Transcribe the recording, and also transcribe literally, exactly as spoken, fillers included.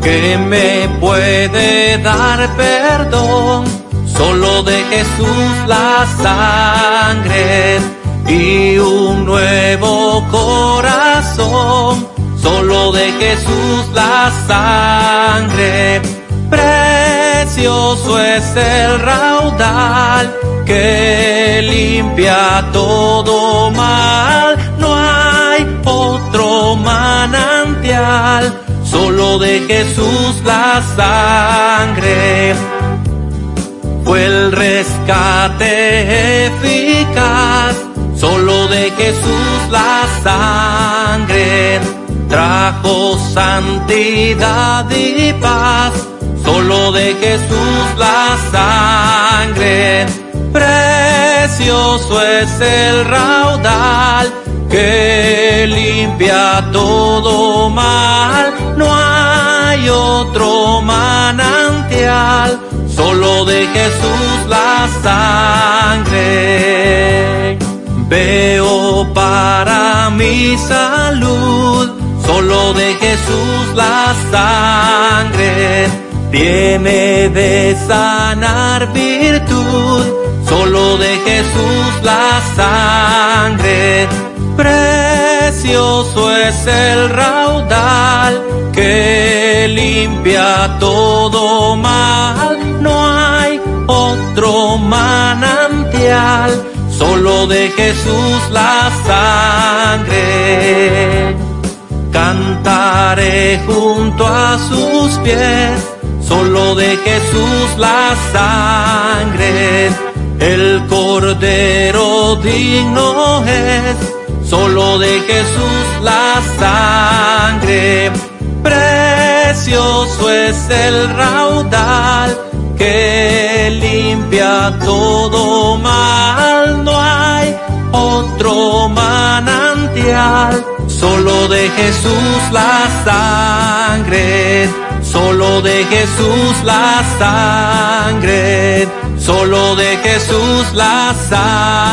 que me puede dar perdón, solo de Jesús la sangre y un nuevo corazón, solo de Jesús la sangre. Precioso es el raudal que limpia todo mal, no hay otro manantial, solo de Jesús la sangre. Fue el rescate eficaz, solo de Jesús la sangre. Trajo santidad y paz, solo de Jesús la sangre. Precioso es el raudal que limpia todo mal, no hay otro manantial, solo de Jesús la sangre. Veo para mi salud, solo de Jesús la sangre. Tiene de sanar virtud, solo de Jesús la sangre. Precioso es el raudal que limpia todo mal, no hay otro manantial, solo de Jesús la sangre. Cantaré junto a sus pies, solo de Jesús la sangre. El Cordero digno es, solo de Jesús la sangre. Precioso es el raudal que limpia todo mal, no hay otro manantial, solo de Jesús la sangre, solo de Jesús la sangre, solo de Jesús la sangre.